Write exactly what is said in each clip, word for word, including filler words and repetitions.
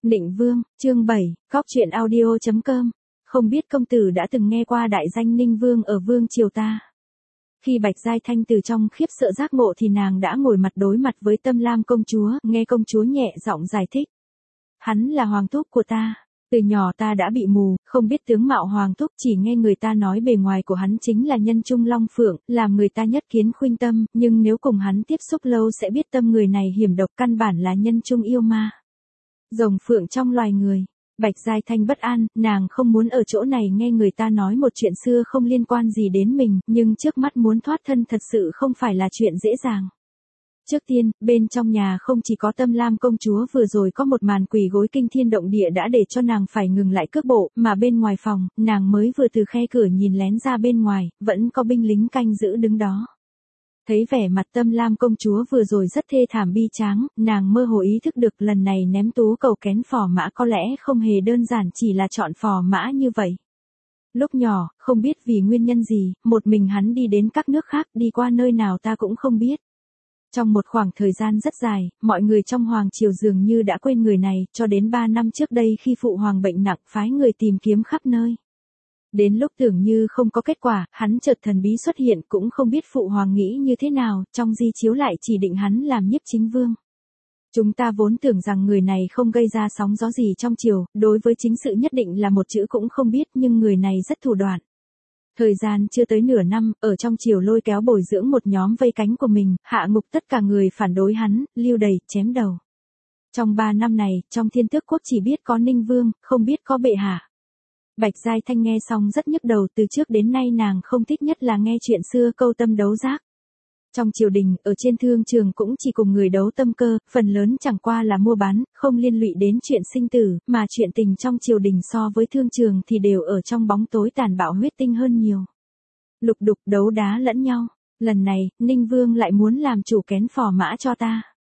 Định Vương, chương bảy, Cóc truyện audio chấm com. Không biết công tử đã từng nghe qua đại danh Ninh Vương ở vương triều ta. Khi Bạch Giai Thanh từ trong khiếp sợ giác ngộ thì nàng đã ngồi mặt đối mặt với Tâm Lam công chúa, nghe công chúa nhẹ giọng giải thích. Hắn là hoàng thúc của ta. Từ nhỏ ta đã bị mù, không biết tướng mạo hoàng thúc, chỉ nghe người ta nói bề ngoài của hắn chính là nhân trung long phượng, làm người ta nhất kiến khuynh tâm, nhưng nếu cùng hắn tiếp xúc lâu sẽ biết tâm người này hiểm độc, căn bản là nhân trung yêu ma. Rồng phượng trong loài người. Bạch Giai Thanh bất an, nàng không muốn ở chỗ này nghe người ta nói một chuyện xưa không liên quan gì đến mình, nhưng trước mắt muốn thoát thân thật sự không phải là chuyện dễ dàng. Trước tiên, bên trong nhà không chỉ có Tâm Lam công chúa vừa rồi có một màn quỳ gối kinh thiên động địa đã để cho nàng phải ngừng lại cước bộ, mà bên ngoài phòng, nàng mới vừa từ khe cửa nhìn lén ra bên ngoài, vẫn có binh lính canh giữ đứng đó. Thấy vẻ mặt Tâm Lam công chúa vừa rồi rất thê thảm bi tráng, nàng mơ hồ ý thức được lần này ném tú cầu kén phò mã có lẽ không hề đơn giản chỉ là chọn phò mã như vậy. Lúc nhỏ, không biết vì nguyên nhân gì, một mình hắn đi đến các nước khác, đi qua nơi nào ta cũng không biết. Trong một khoảng thời gian rất dài, mọi người trong hoàng triều dường như đã quên người này, cho đến ba năm trước đây khi phụ hoàng bệnh nặng phái người tìm kiếm khắp nơi. Đến lúc tưởng như không có kết quả, hắn chợt thần bí xuất hiện, cũng không biết phụ hoàng nghĩ như thế nào, trong di chiếu lại chỉ định hắn làm nhiếp chính vương. Chúng ta vốn tưởng rằng người này không gây ra sóng gió gì trong triều, đối với chính sự nhất định là một chữ cũng không biết, nhưng người này rất thủ đoạn. Thời gian chưa tới nửa năm, ở trong triều lôi kéo bồi dưỡng một nhóm vây cánh của mình, hạ ngục tất cả người phản đối hắn, lưu đày, chém đầu. Trong ba năm này, trong thiên tước quốc chỉ biết có Ninh Vương, không biết có bệ hạ. Bạch Giai Thanh nghe xong rất nhức đầu, từ trước đến nay nàng không thích nhất là nghe chuyện xưa câu tâm đấu giác. Trong triều đình, ở trên thương trường cũng chỉ cùng người đấu tâm cơ, phần lớn chẳng qua là mua bán, không liên lụy đến chuyện sinh tử, mà chuyện tình trong triều đình so với thương trường thì đều ở trong bóng tối tàn bạo huyết tinh hơn nhiều. Lục đục đấu đá lẫn nhau, lần này, Ninh Vương lại muốn làm chủ kén phò mã cho ta.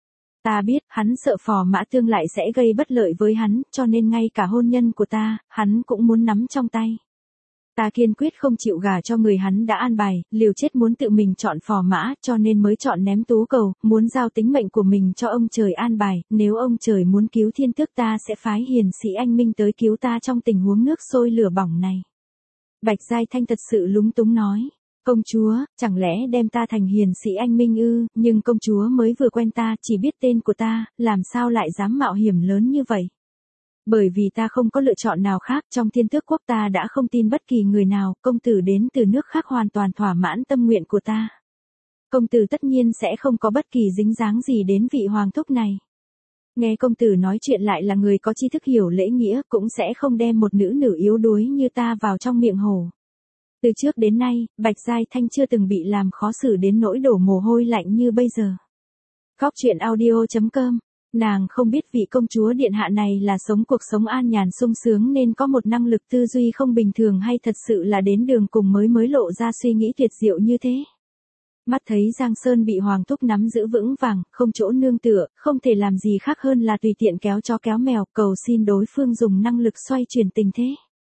Ta biết, hắn sợ phò mã tương lại sẽ gây bất lợi với hắn, cho nên ngay cả hôn nhân của ta, hắn cũng muốn nắm trong tay. Ta kiên quyết không chịu gả cho người hắn đã an bài, liều chết muốn tự mình chọn phò mã, cho nên mới chọn ném tú cầu, muốn giao tính mệnh của mình cho ông trời an bài, nếu ông trời muốn cứu thiên tước ta sẽ phái hiền sĩ anh minh tới cứu ta trong tình huống nước sôi lửa bỏng này. Bạch Giai Thanh thật sự lúng túng nói. Công chúa, chẳng lẽ đem ta thành hiền sĩ anh minh ư, nhưng công chúa mới vừa quen ta, chỉ biết tên của ta, làm sao lại dám mạo hiểm lớn như vậy? Bởi vì ta không có lựa chọn nào khác, trong thiên tước quốc ta đã không tin bất kỳ người nào, công tử đến từ nước khác hoàn toàn thỏa mãn tâm nguyện của ta. Công tử tất nhiên sẽ không có bất kỳ dính dáng gì đến vị hoàng thúc này. Nghe công tử nói chuyện lại là người có tri thức hiểu lễ nghĩa, cũng sẽ không đem một nữ nữ yếu đuối như ta vào trong miệng hổ. Từ trước đến nay, Bạch Giai Thanh chưa từng bị làm khó xử đến nỗi đổ mồ hôi lạnh như bây giờ. Cóc truyện audio chấm com. Nàng không biết vị công chúa điện hạ này là sống cuộc sống an nhàn sung sướng nên có một năng lực tư duy không bình thường hay thật sự là đến đường cùng mới mới lộ ra suy nghĩ tuyệt diệu như thế. Mắt thấy Giang Sơn bị hoàng thúc nắm giữ vững vàng, không chỗ nương tựa, không thể làm gì khác hơn là tùy tiện kéo chó kéo mèo, cầu xin đối phương dùng năng lực xoay chuyển tình thế.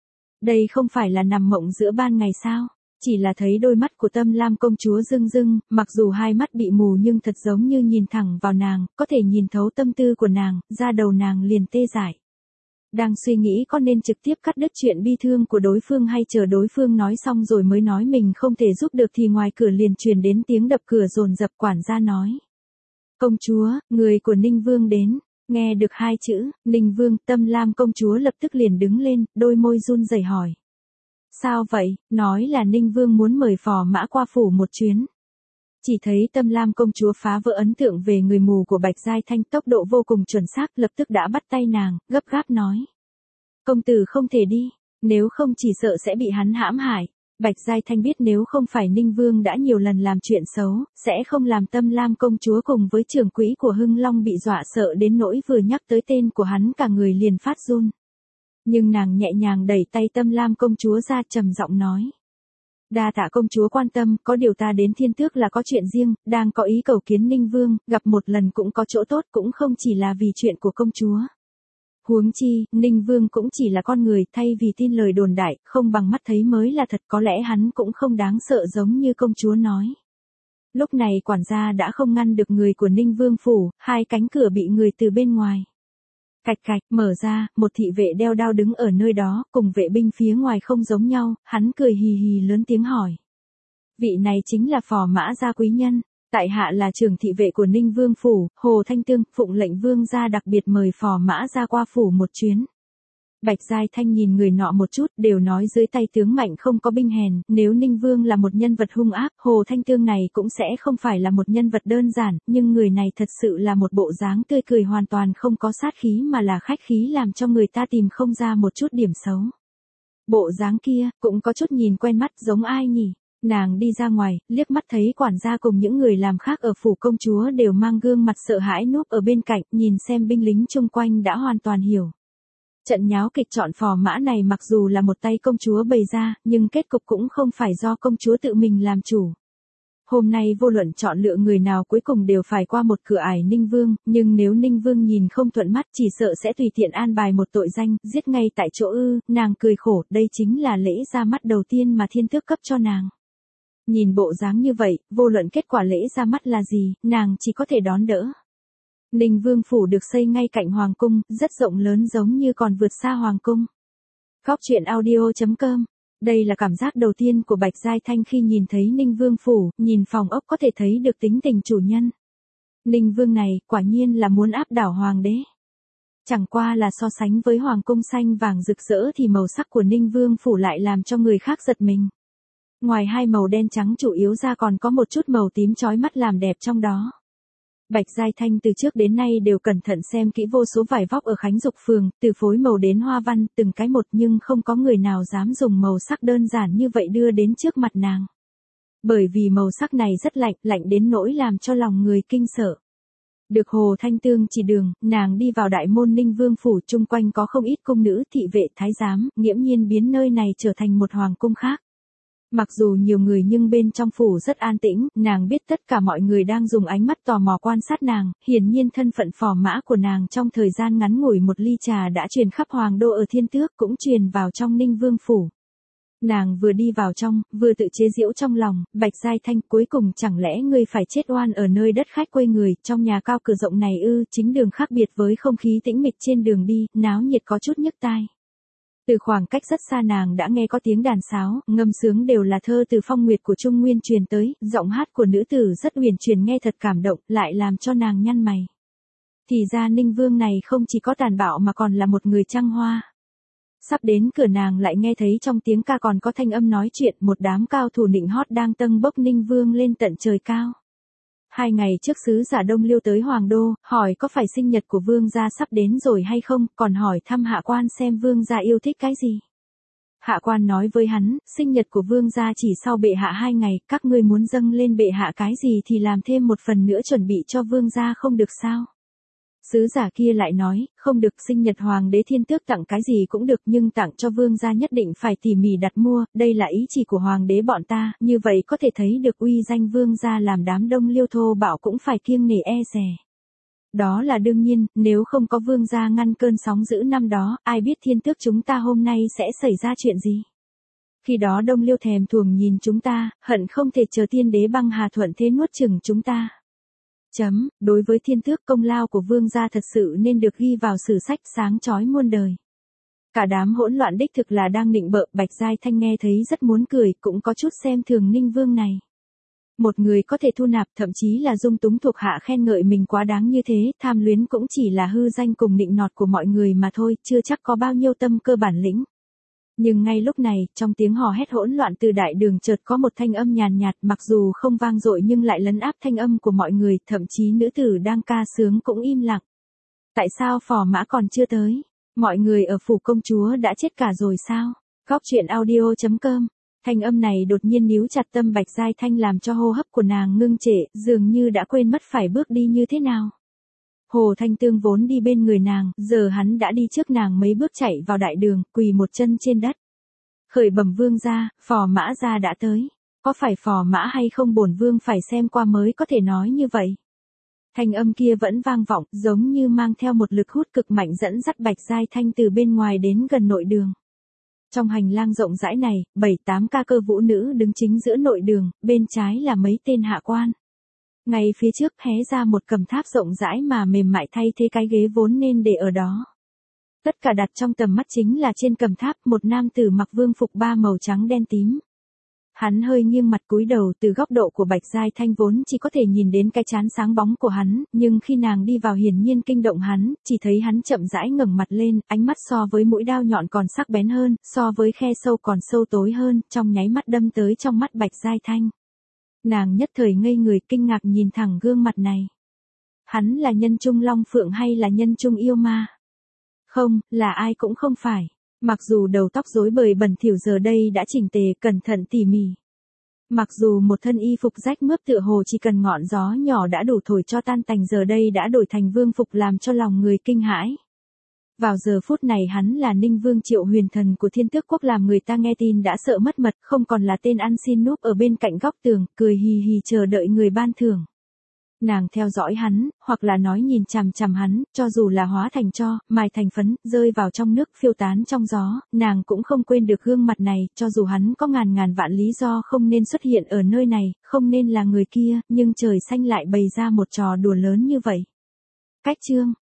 Đây không phải là nằm mộng giữa ban ngày sao? Chỉ là thấy đôi mắt của Tâm Lam công chúa rưng rưng, mặc dù hai mắt bị mù nhưng thật giống như nhìn thẳng vào nàng, có thể nhìn thấu tâm tư của nàng, da đầu nàng liền tê dại. Đang suy nghĩ có nên trực tiếp cắt đứt chuyện bi thương của đối phương hay chờ đối phương nói xong rồi mới nói mình không thể giúp được thì ngoài cửa liền truyền đến tiếng đập cửa dồn dập. Quản gia nói. Công chúa, người của Ninh Vương đến. Nghe được hai chữ, Ninh Vương, Tâm Lam công chúa lập tức liền đứng lên, đôi môi run rẩy hỏi. Sao vậy, nói là Ninh Vương muốn mời phò mã qua phủ một chuyến. Chỉ thấy Tâm Lam công chúa phá vỡ ấn tượng về người mù của Bạch Giai Thanh, tốc độ vô cùng chuẩn xác, lập tức đã bắt tay nàng, gấp gáp nói. Công tử không thể đi, nếu không chỉ sợ sẽ bị hắn hãm hại. Bạch Giai Thanh biết nếu không phải Ninh Vương đã nhiều lần làm chuyện xấu, sẽ không làm Tâm Lam công chúa cùng với trưởng quỹ của Hưng Long bị dọa sợ đến nỗi vừa nhắc tới tên của hắn cả người liền phát run. Nhưng nàng nhẹ nhàng đẩy tay Tâm Lam công chúa ra, trầm giọng nói. Đa tạ công chúa quan tâm, có điều ta đến thiên tước là có chuyện riêng, đang có ý cầu kiến Ninh Vương, gặp một lần cũng có chỗ tốt, cũng không chỉ là vì chuyện của công chúa. Huống chi, Ninh Vương cũng chỉ là con người, thay vì tin lời đồn đại, không bằng mắt thấy mới là thật, có lẽ hắn cũng không đáng sợ giống như công chúa nói. Lúc này quản gia đã không ngăn được người của Ninh Vương phủ, hai cánh cửa bị người từ bên ngoài Cạch cạch, mở ra, một thị vệ đeo đao đứng ở nơi đó, cùng vệ binh phía ngoài không giống nhau, hắn cười hì hì lớn tiếng hỏi. Vị này chính là phò mã gia quý nhân, tại hạ là trưởng thị vệ của Ninh Vương phủ, Hồ Thanh Tương, phụng lệnh vương gia đặc biệt mời phò mã gia qua phủ một chuyến. Bạch Giai Thanh nhìn người nọ một chút, đều nói dưới tay tướng mạnh không có binh hèn, nếu Ninh Vương là một nhân vật hung ác, Hồ Thanh Tương này cũng sẽ không phải là một nhân vật đơn giản, nhưng người này thật sự là một bộ dáng tươi cười hoàn toàn không có sát khí mà là khách khí làm cho người ta tìm không ra một chút điểm xấu. Bộ dáng kia, cũng có chút nhìn quen mắt giống ai nhỉ? Nàng đi ra ngoài, liếc mắt thấy quản gia cùng những người làm khác ở phủ công chúa đều mang gương mặt sợ hãi núp ở bên cạnh, nhìn xem binh lính chung quanh đã hoàn toàn hiểu. Trận nháo kịch chọn phò mã này mặc dù là một tay công chúa bày ra, nhưng kết cục cũng không phải do công chúa tự mình làm chủ. Hôm nay vô luận chọn lựa người nào cuối cùng đều phải qua một cửa ải Ninh Vương, nhưng nếu Ninh Vương nhìn không thuận mắt chỉ sợ sẽ tùy tiện an bài một tội danh, giết ngay tại chỗ ư, nàng cười khổ, đây chính là lễ ra mắt đầu tiên mà thiên tước cấp cho nàng. Nhìn bộ dáng như vậy, vô luận kết quả lễ ra mắt là gì, nàng chỉ có thể đón đỡ. Ninh Vương phủ được xây ngay cạnh hoàng cung, rất rộng lớn giống như còn vượt xa hoàng cung. Góc truyện audio chấm com. Đây là cảm giác đầu tiên của Bạch Giai Thanh khi nhìn thấy Ninh Vương phủ, nhìn phòng ốc có thể thấy được tính tình chủ nhân. Ninh Vương này, quả nhiên là muốn áp đảo hoàng đế. Chẳng qua là so sánh với hoàng cung xanh vàng rực rỡ thì màu sắc của Ninh Vương phủ lại làm cho người khác giật mình. Ngoài hai màu đen trắng chủ yếu ra còn có một chút màu tím chói mắt làm đẹp trong đó. Bạch Giai Thanh từ trước đến nay đều cẩn thận xem kỹ vô số vải vóc ở Khánh Dục phường, từ phối màu đến hoa văn, từng cái một nhưng không có người nào dám dùng màu sắc đơn giản như vậy đưa đến trước mặt nàng. Bởi vì màu sắc này rất lạnh, lạnh đến nỗi làm cho lòng người kinh sợ. Được Hồ Thanh Tương chỉ đường, nàng đi vào đại môn Ninh Vương phủ, chung quanh có không ít cung nữ, thị vệ, thái giám, nghiễm nhiên biến nơi này trở thành một hoàng cung khác. Mặc dù nhiều người nhưng bên trong phủ rất an tĩnh, nàng biết tất cả mọi người đang dùng ánh mắt tò mò quan sát nàng, hiển nhiên thân phận phò mã của nàng trong thời gian ngắn ngủi một ly trà đã truyền khắp hoàng đô ở Thiên Tước cũng truyền vào trong Ninh Vương phủ. Nàng vừa đi vào trong, vừa tự chế giễu trong lòng, Bạch Giai Thanh cuối cùng chẳng lẽ ngươi phải chết oan ở nơi đất khách quê người, trong nhà cao cửa rộng này ư, chính đường khác biệt với không khí tĩnh mịch trên đường đi, náo nhiệt có chút nhức tai. Từ khoảng cách rất xa nàng đã nghe có tiếng đàn sáo, ngâm sướng đều là thơ từ phong nguyệt của Trung Nguyên truyền tới, giọng hát của nữ tử rất uyển chuyển nghe thật cảm động, lại làm cho nàng nhăn mày. Thì ra Ninh Vương này không chỉ có tàn bạo mà còn là một người trăng hoa. Sắp đến cửa nàng lại nghe thấy trong tiếng ca còn có thanh âm nói chuyện, một đám cao thủ nịnh hót đang tâng bốc Ninh Vương lên tận trời cao. Hai ngày trước sứ giả Đông Liêu tới Hoàng Đô, hỏi có phải sinh nhật của vương gia sắp đến rồi hay không, còn hỏi thăm hạ quan xem vương gia yêu thích cái gì. Hạ quan nói với hắn, sinh nhật của vương gia chỉ sau bệ hạ hai ngày, các ngươi muốn dâng lên bệ hạ cái gì thì làm thêm một phần nữa chuẩn bị cho vương gia không được sao. Sứ giả kia lại nói, không được, sinh nhật hoàng đế Thiên Tước tặng cái gì cũng được nhưng tặng cho vương gia nhất định phải tỉ mỉ đặt mua, đây là ý chỉ của hoàng đế bọn ta, như vậy có thể thấy được uy danh vương gia làm đám Đông Liêu thô bạo cũng phải kiêng nể e dè. Đó là đương nhiên, nếu không có vương gia ngăn cơn sóng dữ năm đó, ai biết Thiên Tước chúng ta hôm nay sẽ xảy ra chuyện gì. Khi đó Đông Liêu thèm thuồng nhìn chúng ta, hận không thể chờ tiên đế băng hà thuận thế nuốt chửng chúng ta. Chấm, đối với Thiên Tước công lao của vương gia thật sự nên được ghi vào sử sách sáng chói muôn đời. Cả đám hỗn loạn đích thực là đang nịnh bợ, Bạch Giai Thanh nghe thấy rất muốn cười, cũng có chút xem thường Ninh Vương này. Một người có thể thu nạp thậm chí là dung túng thuộc hạ khen ngợi mình quá đáng như thế, tham luyến cũng chỉ là hư danh cùng nịnh nọt của mọi người mà thôi, chưa chắc có bao nhiêu tâm cơ bản lĩnh. Nhưng ngay lúc này, trong tiếng hò hét hỗn loạn từ đại đường chợt có một thanh âm nhàn nhạt, mặc dù không vang dội nhưng lại lấn áp thanh âm của mọi người, thậm chí nữ tử đang ca sướng cũng im lặng. Tại sao phò mã còn chưa tới? Mọi người ở phủ công chúa đã chết cả rồi sao? Góc truyện audio chấm com. Thanh âm này đột nhiên níu chặt tâm Bạch Giai Thanh làm cho hô hấp của nàng ngưng trệ, dường như đã quên mất phải bước đi như thế nào. Hồ Thanh Tương vốn đi bên người nàng, giờ hắn đã đi trước nàng mấy bước chạy vào đại đường, quỳ một chân trên đất. Khởi bẩm vương gia, phò mã gia đã tới. Có phải phò mã hay không bổn vương phải xem qua mới có thể nói như vậy. Thanh âm kia vẫn vang vọng, giống như mang theo một lực hút cực mạnh dẫn dắt Bạch Giai Thanh từ bên ngoài đến gần nội đường. Trong hành lang rộng rãi này, bảy tám ca cơ vũ nữ đứng chính giữa nội đường, bên trái là mấy tên hạ quan. Ngay phía trước hé ra một cầm tháp rộng rãi mà mềm mại thay thế cái ghế vốn nên để ở đó. Tất cả đặt trong tầm mắt chính là trên cầm tháp một nam tử mặc vương phục ba màu trắng đen tím. Hắn hơi nghiêng mặt cúi đầu, từ góc độ của Bạch Giai Thanh vốn chỉ có thể nhìn đến cái trán sáng bóng của hắn, nhưng khi nàng đi vào hiển nhiên kinh động hắn, chỉ thấy hắn chậm rãi ngẩng mặt lên, ánh mắt so với mũi đao nhọn còn sắc bén hơn, so với khe sâu còn sâu tối hơn, trong nháy mắt đâm tới trong mắt Bạch Giai Thanh. Nàng nhất thời ngây người kinh ngạc nhìn thẳng gương mặt này. Hắn là nhân trung long phượng hay là nhân trung yêu ma? Không, là ai cũng không phải. Mặc dù đầu tóc rối bời bẩn thỉu giờ đây đã chỉnh tề, cẩn thận tỉ mỉ. Mặc dù một thân y phục rách mướp tựa hồ chỉ cần ngọn gió nhỏ đã đủ thổi cho tan tành giờ đây đã đổi thành vương phục làm cho lòng người kinh hãi. Vào giờ phút này hắn là Ninh Vương Triệu Huyền Thần của Thiên Tước Quốc, làm người ta nghe tin đã sợ mất mật, không còn là tên ăn xin núp ở bên cạnh góc tường, cười hì hì chờ đợi người ban thưởng. Nàng theo dõi hắn, hoặc là nói nhìn chằm chằm hắn, cho dù là hóa thành tro, mài thành phấn, rơi vào trong nước, phiêu tán trong gió, nàng cũng không quên được gương mặt này, cho dù hắn có ngàn ngàn vạn lý do không nên xuất hiện ở nơi này, không nên là người kia, nhưng trời xanh lại bày ra một trò đùa lớn như vậy. Cách chương